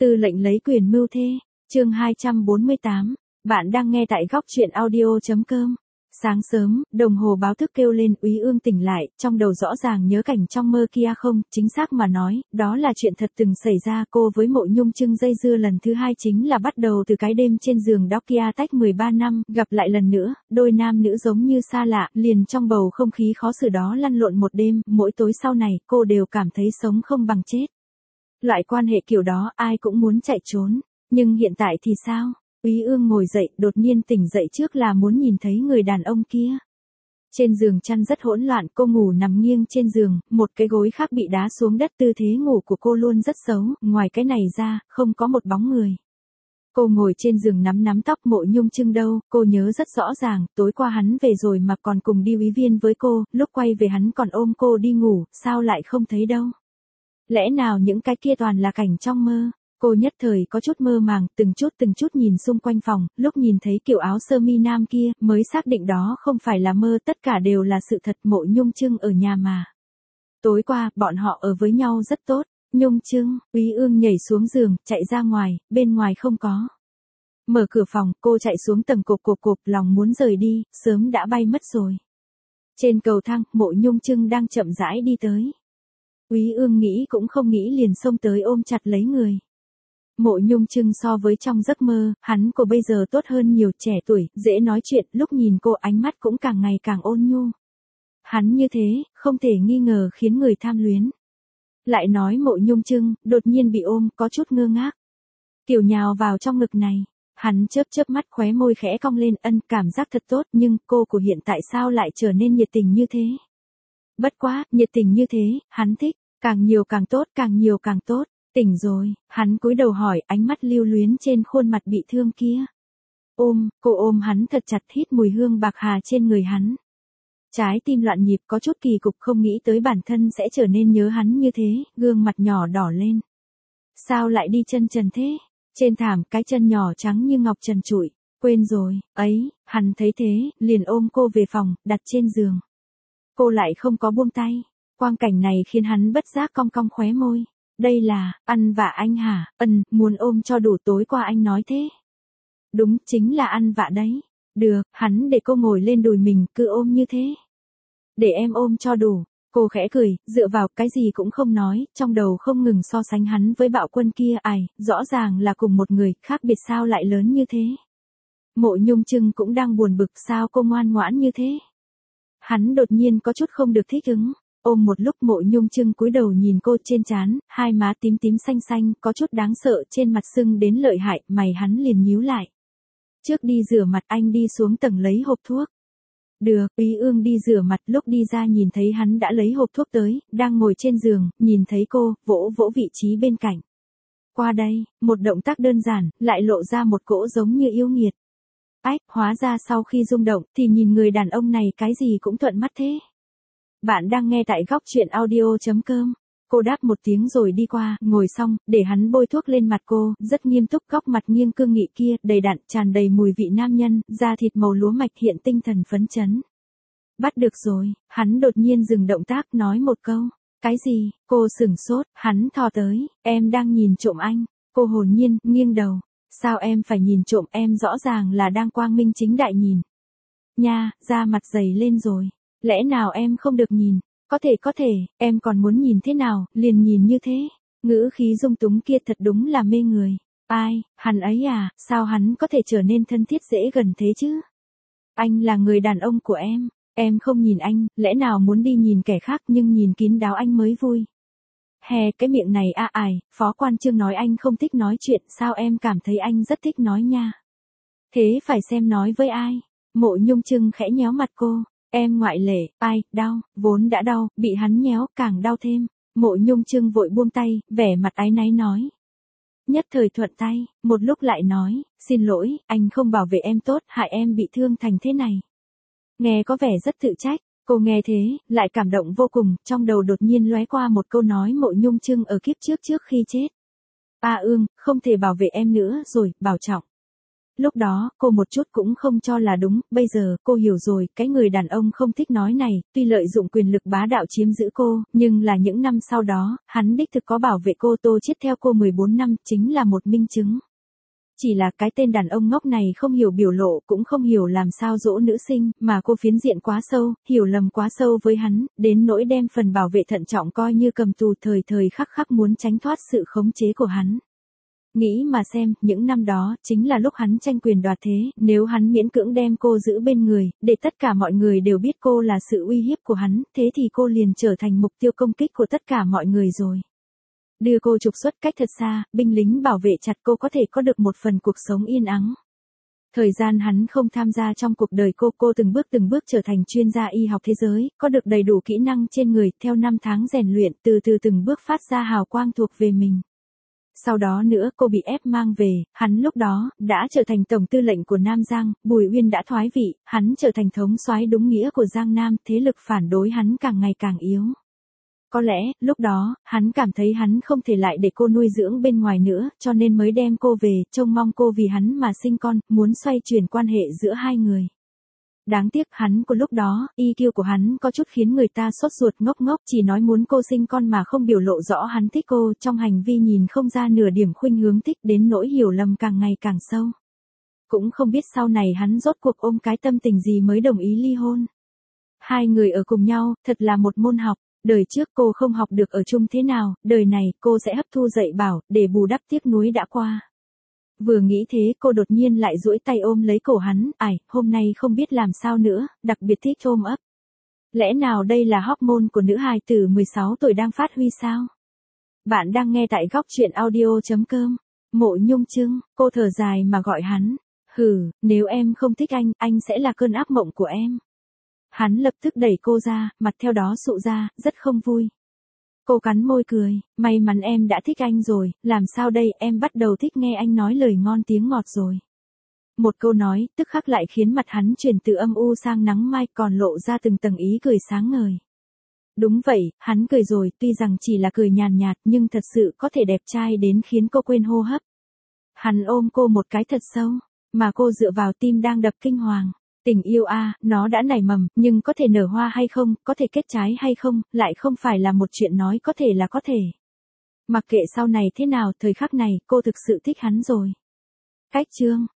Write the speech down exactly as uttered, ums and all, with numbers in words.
Tư lệnh lấy quyền mưu thê, chương hai trăm bốn mươi tám. Bạn đang nghe tại góc truyện audio chấm com. Sáng sớm, đồng hồ báo thức kêu lên, Úy Ương tỉnh lại, trong đầu rõ ràng nhớ cảnh trong mơ kia không, chính xác mà nói, đó là chuyện thật từng xảy ra. Cô với Mộ Nhung Trưng dây dưa lần thứ hai chính là bắt đầu từ cái đêm trên giường đó kia tách mười ba năm, gặp lại lần nữa, đôi nam nữ giống như xa lạ, liền trong bầu không khí khó xử đó lăn lộn một đêm, mỗi tối sau này, cô đều cảm thấy sống không bằng chết. Loại quan hệ kiểu đó ai cũng muốn chạy trốn, nhưng hiện tại thì sao? Úy Ương ngồi dậy, đột nhiên tỉnh dậy trước là muốn nhìn thấy người đàn ông kia. Trên giường chăn rất hỗn loạn, cô ngủ nằm nghiêng trên giường, một cái gối khác bị đá xuống đất, tư thế ngủ của cô luôn rất xấu, ngoài cái này ra, không có một bóng người. Cô ngồi trên giường nắm nắm tóc. Mộ Nhung Trưng đâu, cô nhớ rất rõ ràng, tối qua hắn về rồi mà còn cùng đi Úy Viên với cô, lúc quay về hắn còn ôm cô đi ngủ, sao lại không thấy đâu? Lẽ nào những cái kia toàn là cảnh trong mơ? Cô nhất thời có chút mơ màng, từng chút từng chút nhìn xung quanh phòng, lúc nhìn thấy kiểu áo sơ mi nam kia, mới xác định đó không phải là mơ, tất cả đều là sự thật. Mộ Nhung Trưng ở nhà mà. Tối qua, bọn họ ở với nhau rất tốt. Nhung Trưng, Úy Ương nhảy xuống giường, chạy ra ngoài, bên ngoài không có. Mở cửa phòng, cô chạy xuống tầng, cộp cộp cộp, lòng muốn rời đi, sớm đã bay mất rồi. Trên cầu thang, Mộ Nhung Trưng đang chậm rãi đi tới. Úy Ương nghĩ cũng không nghĩ liền xông tới ôm chặt lấy người. Mộ Nhung Trưng so với trong giấc mơ, hắn cô bây giờ tốt hơn nhiều, trẻ tuổi, dễ nói chuyện, lúc nhìn cô ánh mắt cũng càng ngày càng ôn nhu. Hắn như thế, không thể nghi ngờ khiến người tham luyến. Lại nói Mộ Nhung Trưng, đột nhiên bị ôm, có chút ngơ ngác. Kiểu nhào vào trong ngực này, hắn chớp chớp mắt, khóe môi khẽ cong lên, ân, cảm giác thật tốt, nhưng cô của hiện tại sao lại trở nên nhiệt tình như thế? Bất quá, nhiệt tình như thế, hắn thích, càng nhiều càng tốt, càng nhiều càng tốt. Tỉnh rồi, hắn cúi đầu hỏi, ánh mắt lưu luyến trên khuôn mặt bị thương kia. Ôm, cô ôm hắn thật chặt, hít mùi hương bạc hà trên người hắn. Trái tim loạn nhịp, có chút kỳ cục, không nghĩ tới bản thân sẽ trở nên nhớ hắn như thế, gương mặt nhỏ đỏ lên. Sao lại đi chân trần thế? Trên thảm, cái chân nhỏ trắng như ngọc trần trụi. Quên rồi, ấy, hắn thấy thế, liền ôm cô về phòng, đặt trên giường. Cô lại không có buông tay. Quang cảnh này khiến hắn bất giác cong cong khóe môi. Đây là, ăn vạ anh hả? Ân, muốn ôm cho đủ, tối qua anh nói thế. Đúng, chính là ăn vạ đấy. Được, hắn để cô ngồi lên đùi mình, cứ ôm như thế. Để em ôm cho đủ. Cô khẽ cười, dựa vào, cái gì cũng không nói, trong đầu không ngừng so sánh hắn với Bạo Quân kia, ai, rõ ràng là cùng một người, khác biệt sao lại lớn như thế. Mộ Nhung Trưng cũng đang buồn bực, sao cô ngoan ngoãn như thế. Hắn đột nhiên có chút không được thích ứng. Ôm một lúc, Mộ Nhung Trưng cúi đầu nhìn cô, trên trán, hai má tím tím xanh xanh, có chút đáng sợ, trên mặt sưng đến lợi hại, mày hắn liền nhíu lại. Trước đi rửa mặt, anh đi xuống tầng lấy hộp thuốc. Được, Úy Ương đi rửa mặt, lúc đi ra nhìn thấy hắn đã lấy hộp thuốc tới, đang ngồi trên giường, nhìn thấy cô, vỗ vỗ vị trí bên cạnh. Qua đây, một động tác đơn giản, lại lộ ra một cỗ giống như yêu nghiệt. Ách, hóa ra sau khi rung động, thì nhìn người đàn ông này cái gì cũng thuận mắt thế. Bạn đang nghe tại góc truyện audio chấm com. Cô đáp một tiếng rồi đi qua, ngồi xong, để hắn bôi thuốc lên mặt cô, rất nghiêm túc, góc mặt nghiêng cương nghị kia, đầy đặn, tràn đầy mùi vị nam nhân, da thịt màu lúa mạch, hiện tinh thần phấn chấn. Bắt được rồi, hắn đột nhiên dừng động tác, nói một câu. Cái gì? Cô sửng sốt, hắn thò tới, em đang nhìn trộm anh. Cô hồn nhiên, nghiêng đầu. Sao em phải nhìn trộm, em rõ ràng là đang quang minh chính đại nhìn. Nha, da mặt dày lên rồi. Lẽ nào em không được nhìn? Có thể có thể, em còn muốn nhìn thế nào, liền nhìn như thế. Ngữ khí dung túng kia thật đúng là mê người. Ai, hắn ấy à, sao hắn có thể trở nên thân thiết dễ gần thế chứ? Anh là người đàn ông của em, em không nhìn anh, lẽ nào muốn đi nhìn kẻ khác, nhưng nhìn kín đáo anh mới vui. Hè, cái miệng này a à, ải, Phó Quan Trương nói anh không thích nói chuyện, sao em cảm thấy anh rất thích nói nha. Thế phải xem nói với ai? Mộ Nhung Trưng khẽ nhéo mặt cô. Em ngoại lệ, ai, đau, vốn đã đau, bị hắn nhéo, càng đau thêm. Mộ Nhung Trưng vội buông tay, vẻ mặt áy náy nói. Nhất thời thuận tay, một lúc lại nói, xin lỗi, anh không bảo vệ em tốt, hại em bị thương thành thế này. Nghe có vẻ rất tự trách, cô nghe thế, lại cảm động vô cùng, trong đầu đột nhiên lóe qua một câu nói Mộ Nhung Trưng ở kiếp trước trước khi chết. A Ương, không thể bảo vệ em nữa rồi, bảo trọng. Lúc đó, cô một chút cũng không cho là đúng, bây giờ, cô hiểu rồi, cái người đàn ông không thích nói này, tuy lợi dụng quyền lực bá đạo chiếm giữ cô, nhưng là những năm sau đó, hắn đích thực có bảo vệ cô. Tô Chiết theo cô mười bốn năm, chính là một minh chứng. Chỉ là cái tên đàn ông ngốc này không hiểu biểu lộ, cũng không hiểu làm sao dỗ nữ sinh, mà cô phiến diện quá sâu, hiểu lầm quá sâu với hắn, đến nỗi đem phần bảo vệ thận trọng coi như cầm tù, thời thời khắc khắc muốn tránh thoát sự khống chế của hắn. Nghĩ mà xem, những năm đó, chính là lúc hắn tranh quyền đoạt thế, nếu hắn miễn cưỡng đem cô giữ bên người, để tất cả mọi người đều biết cô là sự uy hiếp của hắn, thế thì cô liền trở thành mục tiêu công kích của tất cả mọi người rồi. Đưa cô trục xuất cách thật xa, binh lính bảo vệ chặt cô có thể có được một phần cuộc sống yên ắng. Thời gian hắn không tham gia trong cuộc đời cô, cô từng bước từng bước trở thành chuyên gia y học thế giới, có được đầy đủ kỹ năng trên người, theo năm tháng rèn luyện, từ từ từng bước phát ra hào quang thuộc về mình. Sau đó nữa cô bị ép mang về, hắn lúc đó, đã trở thành tổng tư lệnh của Nam Giang, Bùi Uyên đã thoái vị, hắn trở thành thống soái đúng nghĩa của Giang Nam, thế lực phản đối hắn càng ngày càng yếu. Có lẽ, lúc đó, hắn cảm thấy hắn không thể lại để cô nuôi dưỡng bên ngoài nữa, cho nên mới đem cô về, trông mong cô vì hắn mà sinh con, muốn xoay chuyển quan hệ giữa hai người. Đáng tiếc hắn của lúc đó, i kiu của hắn có chút khiến người ta sốt ruột, ngốc ngốc, chỉ nói muốn cô sinh con mà không biểu lộ rõ hắn thích cô, trong hành vi nhìn không ra nửa điểm khuynh hướng thích, đến nỗi hiểu lầm càng ngày càng sâu. Cũng không biết sau này hắn rốt cuộc ôm cái tâm tình gì mới đồng ý ly hôn. Hai người ở cùng nhau, thật là một môn học. Đời trước cô không học được ở chung thế nào, đời này cô sẽ hấp thu dạy bảo, để bù đắp tiếc nuối đã qua. Vừa nghĩ thế cô đột nhiên lại duỗi tay ôm lấy cổ hắn, ải, hôm nay không biết làm sao nữa, đặc biệt thích ôm ấp. Lẽ nào đây là hormone của nữ hài tử mười sáu tuổi đang phát huy sao? Bạn đang nghe tại góc truyện audio chấm com. Mộ Nhung Trưng, cô thở dài mà gọi hắn. Hừ, nếu em không thích anh, anh sẽ là cơn ác mộng của em. Hắn lập tức đẩy cô ra, mặt theo đó sụ ra, rất không vui. Cô cắn môi cười, may mắn em đã thích anh rồi, làm sao đây, em bắt đầu thích nghe anh nói lời ngon tiếng ngọt rồi. Một câu nói, tức khắc lại khiến mặt hắn chuyển từ âm u sang nắng mai, còn lộ ra từng tầng ý cười sáng ngời. Đúng vậy, hắn cười rồi, tuy rằng chỉ là cười nhàn nhạt nhưng thật sự có thể đẹp trai đến khiến cô quên hô hấp. Hắn ôm cô một cái thật sâu, mà cô dựa vào tim đang đập kinh hoàng. Tình yêu a, à, nó đã nảy mầm, nhưng có thể nở hoa hay không, có thể kết trái hay không, lại không phải là một chuyện nói có thể là có thể. Mặc kệ sau này thế nào, thời khắc này, cô thực sự thích hắn rồi. Cách chương